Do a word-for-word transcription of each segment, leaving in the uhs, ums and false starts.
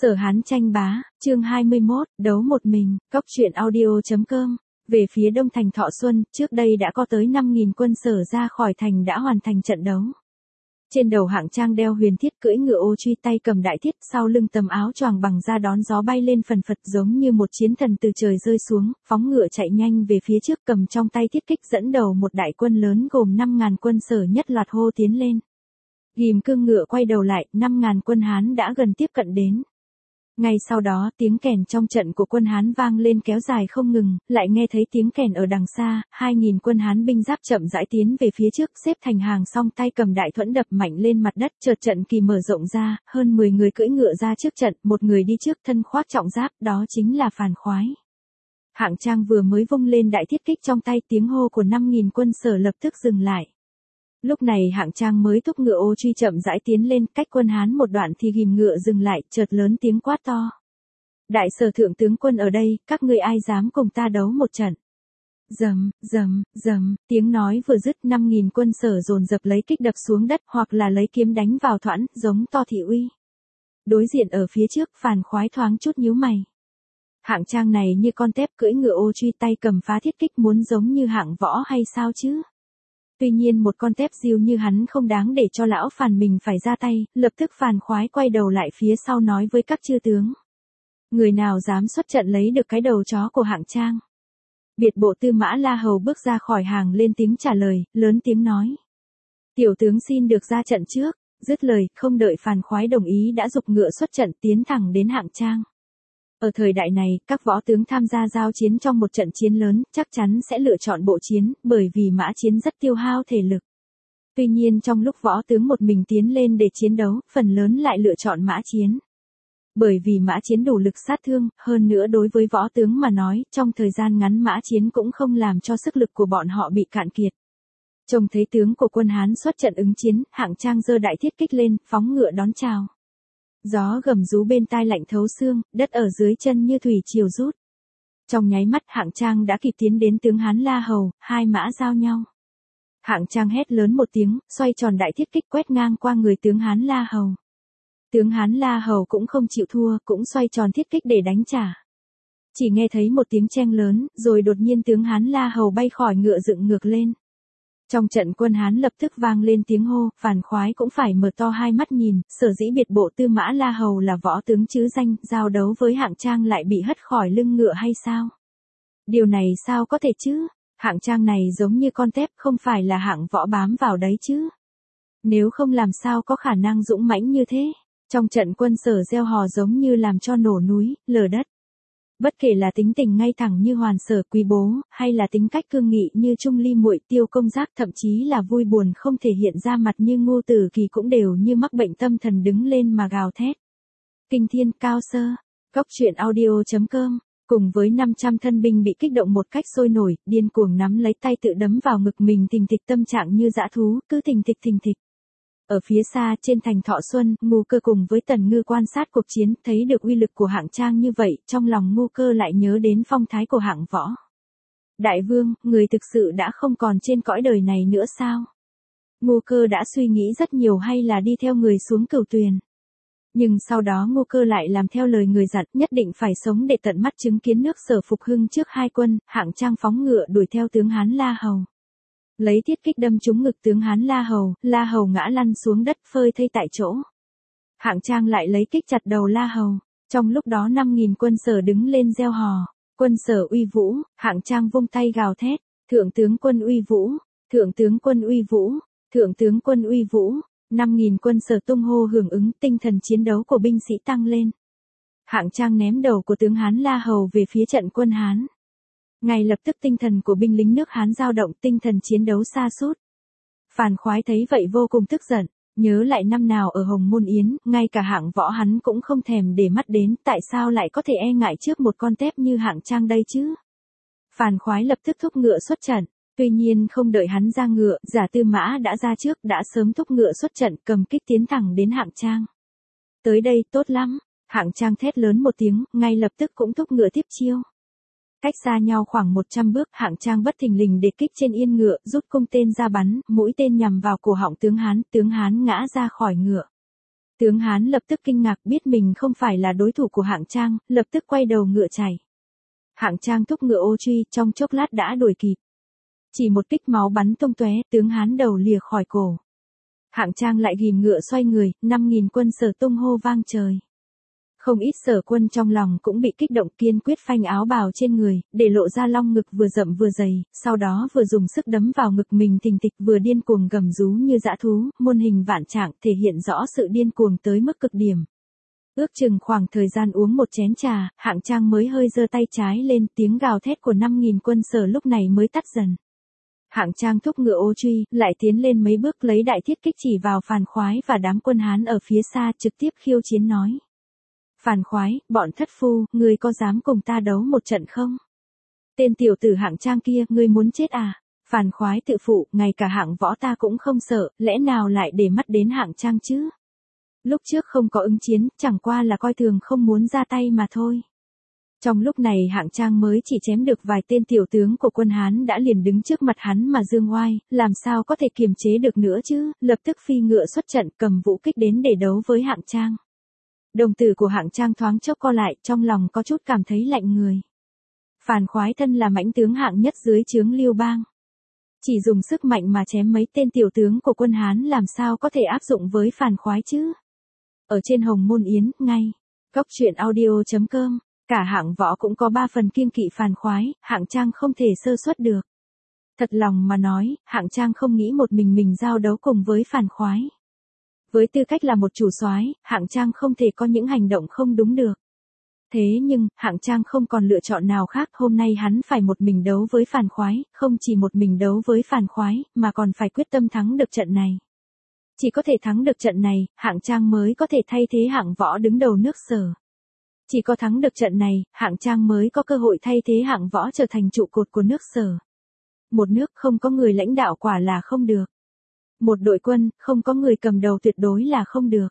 Sở Hán tranh bá, chương hai mươi mốt, đấu một mình, Cóc truyện audio.com. Về phía đông thành Thọ Xuân, trước đây đã có tới năm nghìn quân Sở ra khỏi thành đã hoàn thành trận đấu. Trên đầu Hạng Trang đeo huyền thiết, cưỡi ngựa ô truy, tay cầm đại thiết, sau lưng tấm áo choàng bằng da đón gió bay lên phần phật giống như một chiến thần từ trời rơi xuống, phóng ngựa chạy nhanh về phía trước, cầm trong tay thiết kích dẫn đầu một đại quân lớn gồm năm ngàn quân Sở nhất loạt hô tiến lên. Ghim cương ngựa quay đầu lại, năm ngàn quân Hán đã gần tiếp cận đến. Ngay sau đó, tiếng kèn trong trận của quân Hán vang lên kéo dài không ngừng, lại nghe thấy tiếng kèn ở đằng xa, hai nghìn quân Hán binh giáp chậm rãi tiến về phía trước, xếp thành hàng song, tay cầm đại thuẫn đập mạnh lên mặt đất, chợt trận kỳ mở rộng ra, hơn mười người cưỡi ngựa ra trước trận, một người đi trước thân khoác trọng giáp, đó chính là Phàn Khoái. Hạng Trang vừa mới vung lên đại thiết kích trong tay, tiếng hô của năm nghìn quân Sở lập tức dừng lại. Lúc này Hạng Trang mới thúc ngựa ô truy chậm rãi tiến lên, cách quân Hán một đoạn thì ghim ngựa dừng lại, chợt lớn tiếng quát to. Đại Sở thượng tướng quân ở đây, các ngươi ai dám cùng ta đấu một trận? Rầm, rầm, rầm, tiếng nói vừa dứt, năm nghìn quân Sở dồn dập lấy kích đập xuống đất, hoặc là lấy kiếm đánh vào thoãn, giống to thị uy. Đối diện ở phía trước, Phàn Khoái thoáng chút nhíu mày. Hạng Trang này như con tép cưỡi ngựa ô truy, tay cầm phá thiết kích, muốn giống như Hạng Võ hay sao chứ? Tuy nhiên một con tép diêu như hắn không đáng để cho lão Phàn mình phải ra tay, lập tức Phàn Khoái quay đầu lại phía sau nói với các chư tướng. Người nào dám xuất trận lấy được cái đầu chó của Hạng Trang? Biệt bộ Tư Mã La Hầu bước ra khỏi hàng lên tiếng trả lời, lớn tiếng nói. Tiểu tướng xin được ra trận trước, dứt lời, không đợi Phàn Khoái đồng ý đã giục ngựa xuất trận tiến thẳng đến Hạng Trang. Ở thời đại này, các võ tướng tham gia giao chiến trong một trận chiến lớn, chắc chắn sẽ lựa chọn bộ chiến, bởi vì mã chiến rất tiêu hao thể lực. Tuy nhiên trong lúc võ tướng một mình tiến lên để chiến đấu, phần lớn lại lựa chọn mã chiến. Bởi vì mã chiến đủ lực sát thương, hơn nữa đối với võ tướng mà nói, trong thời gian ngắn mã chiến cũng không làm cho sức lực của bọn họ bị cạn kiệt. Trông thấy tướng của quân Hán xuất trận ứng chiến, Hạng Trang giơ đại thiết kích lên, phóng ngựa đón chào. Gió gầm rú bên tai lạnh thấu xương, đất ở dưới chân như thủy triều rút. Trong nháy mắt Hạng Trang đã kịp tiến đến tướng Hán La Hầu, hai mã giao nhau. Hạng Trang hét lớn một tiếng, xoay tròn đại thiết kích quét ngang qua người tướng Hán La Hầu. Tướng Hán La Hầu cũng không chịu thua, cũng xoay tròn thiết kích để đánh trả. Chỉ nghe thấy một tiếng cheng lớn, rồi đột nhiên tướng Hán La Hầu bay khỏi ngựa dựng ngược lên. Trong trận quân Hán lập tức vang lên tiếng hô, Phàn Khoái cũng phải mở to hai mắt nhìn, sở dĩ biệt bộ Tư Mã La Hầu là võ tướng chứ danh, giao đấu với Hạng Trang lại bị hất khỏi lưng ngựa hay sao? Điều này sao có thể chứ? Hạng Trang này giống như con tép, không phải là hạng võ bám vào đấy chứ? Nếu không làm sao có khả năng dũng mãnh như thế? Trong trận quân Sở reo hò giống như làm cho nổ núi, lở đất. Bất kể là tính tình ngay thẳng như Hoàn Sở Quý Bố, hay là tính cách cương nghị như Trung Ly Muội, Tiêu Công Giác, thậm chí là vui buồn không thể hiện ra mặt như Ngô Tử Kỳ cũng đều như mắc bệnh tâm thần đứng lên mà gào thét. Kinh thiên cao sơ, Cóc truyện audio.com, cùng với năm trăm thân binh bị kích động một cách sôi nổi, điên cuồng nắm lấy tay tự đấm vào ngực mình, thình thịch, tâm trạng như dã thú, cứ thình thịch thình thịch. Ở phía xa trên thành Thọ Xuân, Ngô Cơ cùng với Tần Ngư quan sát cuộc chiến, thấy được uy lực của Hạng Trang như vậy, trong lòng Ngô Cơ lại nhớ đến phong thái của Hạng Võ. Đại vương, người thực sự đã không còn trên cõi đời này nữa sao? Ngô Cơ đã suy nghĩ rất nhiều, hay là đi theo người xuống Cửu Tuyền. Nhưng sau đó Ngô Cơ lại làm theo lời người dặn, nhất định phải sống để tận mắt chứng kiến nước Sở phục hưng trước hai quân. Hạng Trang phóng ngựa đuổi theo tướng Hán La Hầu. Lấy thiết kích đâm trúng ngực tướng Hán La Hầu, La Hầu ngã lăn xuống đất phơi thây tại chỗ. Hạng Trang lại lấy kích chặt đầu La Hầu. Trong lúc đó năm nghìn quân Sở đứng lên reo hò. Quân Sở uy vũ, Hạng Trang vung tay gào thét. Thượng tướng quân uy vũ, thượng tướng quân uy vũ, thượng tướng quân uy vũ. năm nghìn quân Sở tung hô hưởng ứng, tinh thần chiến đấu của binh sĩ tăng lên. Hạng Trang ném đầu của tướng Hán La Hầu về phía trận quân Hán. Ngay lập tức tinh thần của binh lính nước Hán dao động, tinh thần chiến đấu sa sút. Phàn Khoái thấy vậy vô cùng tức giận, nhớ lại năm nào ở Hồng Môn Yến, ngay cả Hạng Võ hắn cũng không thèm để mắt đến, tại sao lại có thể e ngại trước một con tép như Hạng Trang đây chứ? Phàn Khoái lập tức thúc ngựa xuất trận, tuy nhiên không đợi hắn ra ngựa, Giả Tư Mã đã ra trước, đã sớm thúc ngựa xuất trận, cầm kích tiến thẳng đến Hạng Trang. Tới đây, tốt lắm, Hạng Trang thét lớn một tiếng, ngay lập tức cũng thúc ngựa tiếp chiêu. Cách xa nhau khoảng một trăm bước, Hạng Trang bất thình lình để kích trên yên ngựa, rút cung tên ra bắn, mũi tên nhằm vào cổ họng tướng Hán, tướng Hán ngã ra khỏi ngựa. Tướng Hán lập tức kinh ngạc biết mình không phải là đối thủ của Hạng Trang, lập tức quay đầu ngựa chạy. Hạng Trang thúc ngựa ô truy, trong chốc lát đã đuổi kịp. Chỉ một kích máu bắn tung tóe, tướng Hán đầu lìa khỏi cổ. Hạng Trang lại ghìm ngựa xoay người, năm nghìn quân Sở tung hô vang trời. Không ít Sở quân trong lòng cũng bị kích động, kiên quyết phanh áo bào trên người, để lộ ra long ngực vừa rậm vừa dày, sau đó vừa dùng sức đấm vào ngực mình thình thịch, vừa điên cuồng gầm rú như dã thú, muôn hình vạn trạng, thể hiện rõ sự điên cuồng tới mức cực điểm. Ước chừng khoảng thời gian uống một chén trà, Hạng Trang mới hơi giơ tay trái lên, tiếng gào thét của năm nghìn quân Sở lúc này mới tắt dần. Hạng Trang thúc ngựa ô truy, lại tiến lên mấy bước lấy đại thiết kích chỉ vào Phàn Khoái và đám quân Hán ở phía xa, trực tiếp khiêu chiến nói. Phàn Khoái, bọn thất phu, ngươi có dám cùng ta đấu một trận không? Tên tiểu tử Hạng Trang kia, ngươi muốn chết à? Phàn Khoái tự phụ, ngay cả hạng võ ta cũng không sợ, lẽ nào lại để mắt đến Hạng Trang chứ? Lúc trước không có ứng chiến, chẳng qua là coi thường không muốn ra tay mà thôi. Trong lúc này Hạng Trang mới chỉ chém được vài tên tiểu tướng của quân Hán đã liền đứng trước mặt hắn mà dương oai, làm sao có thể kiềm chế được nữa chứ, lập tức phi ngựa xuất trận cầm vũ kích đến để đấu với Hạng Trang. Đồng tử của Hạng Trang thoáng chốc co lại, trong lòng có chút cảm thấy lạnh người. Phàn Khoái thân là mãnh tướng hạng nhất dưới trướng Liêu Bang. Chỉ dùng sức mạnh mà chém mấy tên tiểu tướng của quân Hán làm sao có thể áp dụng với Phàn Khoái chứ. Ở trên Hồng Môn Yến, ngay, Cốc truyện audio chấm com, cả hạng võ cũng có ba phần kiêng kỵ Phàn Khoái, Hạng Trang không thể sơ suất được. Thật lòng mà nói, Hạng Trang không nghĩ một mình mình giao đấu cùng với Phàn Khoái. Với tư cách là một chủ soái, Hạng Trang không thể có những hành động không đúng được. Thế nhưng, Hạng Trang không còn lựa chọn nào khác, hôm nay hắn phải một mình đấu với Phàn Khoái, không chỉ một mình đấu với Phàn Khoái, mà còn phải quyết tâm thắng được trận này. Chỉ có thể thắng được trận này, Hạng Trang mới có thể thay thế hạng võ đứng đầu nước Sở. Chỉ có thắng được trận này, Hạng Trang mới có cơ hội thay thế hạng võ trở thành trụ cột của nước Sở. Một nước không có người lãnh đạo quả là không được. Một đội quân, không có người cầm đầu tuyệt đối là không được.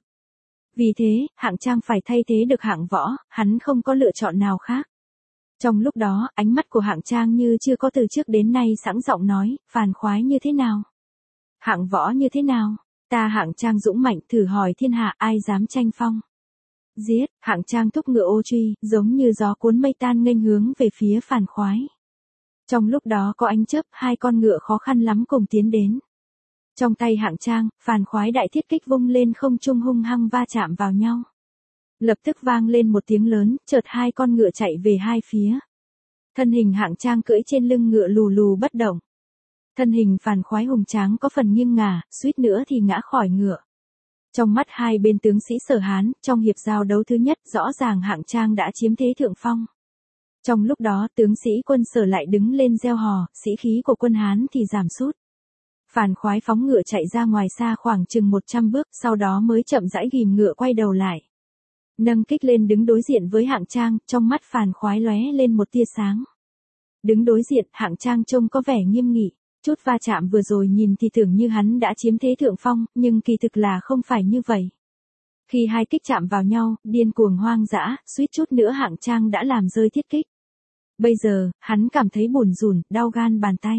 Vì thế, Hạng Trang phải thay thế được hạng võ, hắn không có lựa chọn nào khác. Trong lúc đó, ánh mắt của Hạng Trang như chưa có từ trước đến nay sẵn giọng nói, Phàn Khoái như thế nào? Hạng võ như thế nào? Ta Hạng Trang dũng mạnh, thử hỏi thiên hạ ai dám tranh phong? Giết, Hạng Trang thúc ngựa ô truy, giống như gió cuốn mây tan nghênh hướng về phía Phàn Khoái. Trong lúc đó có ánh chớp, hai con ngựa khó khăn lắm cùng tiến đến. Trong tay Hạng Trang, Phàn Khoái đại thiết kích vung lên không trung hung hăng va chạm vào nhau. Lập tức vang lên một tiếng lớn, chợt hai con ngựa chạy về hai phía. Thân hình Hạng Trang cưỡi trên lưng ngựa lù lù bất động. Thân hình Phàn Khoái hùng tráng có phần nghiêng ngả, suýt nữa thì ngã khỏi ngựa. Trong mắt hai bên tướng sĩ Sở Hán, trong hiệp giao đấu thứ nhất rõ ràng Hạng Trang đã chiếm thế thượng phong. Trong lúc đó tướng sĩ quân Sở lại đứng lên reo hò, sĩ khí của quân Hán thì giảm sút. Phàn Khoái phóng ngựa chạy ra ngoài xa khoảng chừng một trăm bước, sau đó mới chậm rãi ghìm ngựa quay đầu lại. Nâng kích lên đứng đối diện với Hạng Trang, trong mắt Phàn Khoái lóe lên một tia sáng. Đứng đối diện, Hạng Trang trông có vẻ nghiêm nghị. Chút va chạm vừa rồi nhìn thì tưởng như hắn đã chiếm thế thượng phong, nhưng kỳ thực là không phải như vậy. Khi hai kích chạm vào nhau, điên cuồng hoang dã, suýt chút nữa Hạng Trang đã làm rơi thiết kích. Bây giờ, hắn cảm thấy buồn rùn, đau gan bàn tay.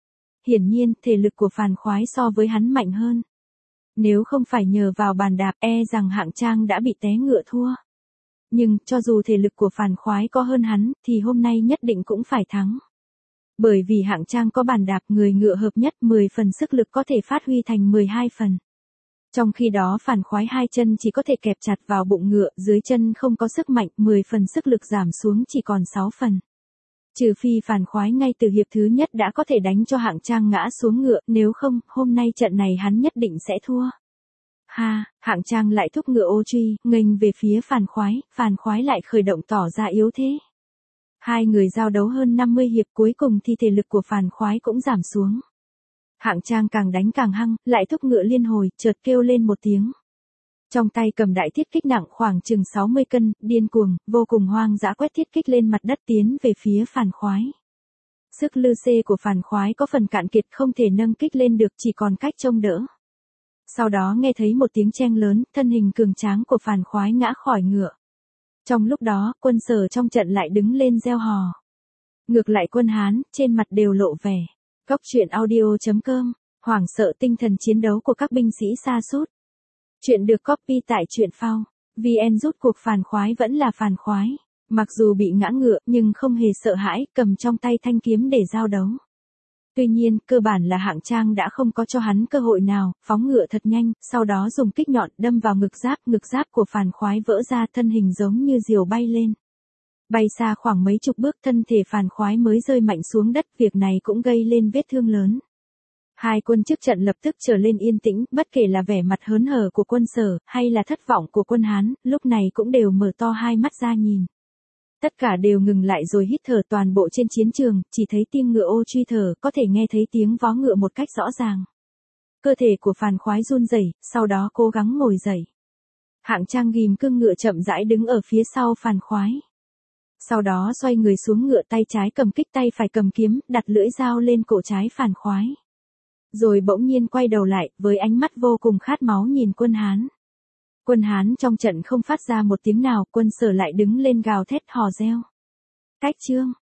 Hiển nhiên, thể lực của Phàn Khoái so với hắn mạnh hơn. Nếu không phải nhờ vào bàn đạp, e rằng Hạng Trang đã bị té ngựa thua. Nhưng, cho dù thể lực của Phàn Khoái có hơn hắn, thì hôm nay nhất định cũng phải thắng. Bởi vì Hạng Trang có bàn đạp, người ngựa hợp nhất, mười phần sức lực có thể phát huy thành mười hai phần. Trong khi đó Phàn Khoái hai chân chỉ có thể kẹp chặt vào bụng ngựa, dưới chân không có sức mạnh, mười phần sức lực giảm xuống chỉ còn sáu phần. Trừ phi Phàn Khoái ngay từ hiệp thứ nhất đã có thể đánh cho Hạng Trang ngã xuống ngựa, nếu không, hôm nay trận này hắn nhất định sẽ thua. Ha, Hạng Trang lại thúc ngựa ô truy, nghênh về phía Phàn Khoái, Phàn Khoái lại khởi động tỏ ra yếu thế. Hai người giao đấu hơn năm mươi hiệp, cuối cùng thì thể lực của Phàn Khoái cũng giảm xuống. Hạng Trang càng đánh càng hăng, lại thúc ngựa liên hồi, chợt kêu lên một tiếng. Trong tay cầm đại thiết kích nặng khoảng chừng sáu mươi cân, điên cuồng, vô cùng hoang dã quét thiết kích lên mặt đất tiến về phía Phàn Khoái. Sức lư xê của Phàn Khoái có phần cạn kiệt, không thể nâng kích lên được, chỉ còn cách trông đỡ. Sau đó nghe thấy một tiếng cheng lớn, thân hình cường tráng của Phàn Khoái ngã khỏi ngựa. Trong lúc đó, quân Sở trong trận lại đứng lên reo hò. Ngược lại quân Hán, trên mặt đều lộ vẻ. Cốc truyện audio chấm com, hoảng sợ tinh thần chiến đấu của các binh sĩ sa sút. Chuyện được copy tại truyện phao. vê en rút cuộc phàn khoái vẫn là phàn khoái. Mặc dù bị ngã ngựa nhưng không hề sợ hãi, cầm trong tay thanh kiếm để giao đấu. Tuy nhiên, cơ bản là Hạng Trang đã không có cho hắn cơ hội nào, phóng ngựa thật nhanh, sau đó dùng kích nhọn đâm vào ngực giáp, ngực giáp của phàn khoái vỡ ra, thân hình giống như diều bay lên. Bay xa khoảng mấy chục bước, thân thể phàn khoái mới rơi mạnh xuống đất, việc này cũng gây lên vết thương lớn. Hai quân trước trận lập tức trở lên yên tĩnh, bất kể là vẻ mặt hớn hở của quân Sở, hay là thất vọng của quân Hán, lúc này cũng đều mở to hai mắt ra nhìn. Tất cả đều ngừng lại rồi hít thở, toàn bộ trên chiến trường, chỉ thấy tiếng ngựa ô truy thở, có thể nghe thấy tiếng vó ngựa một cách rõ ràng. Cơ thể của phàn khoái run rẩy, sau đó cố gắng ngồi dậy. Hạng Trang ghim cương ngựa chậm rãi đứng ở phía sau phàn khoái. Sau đó xoay người xuống ngựa, tay trái cầm kích, tay phải cầm kiếm, đặt lưỡi dao lên cổ trái phàn khoái. Rồi bỗng nhiên quay đầu lại, với ánh mắt vô cùng khát máu nhìn quân Hán. Quân Hán trong trận không phát ra một tiếng nào, quân Sở lại đứng lên gào thét hò reo. Cách chương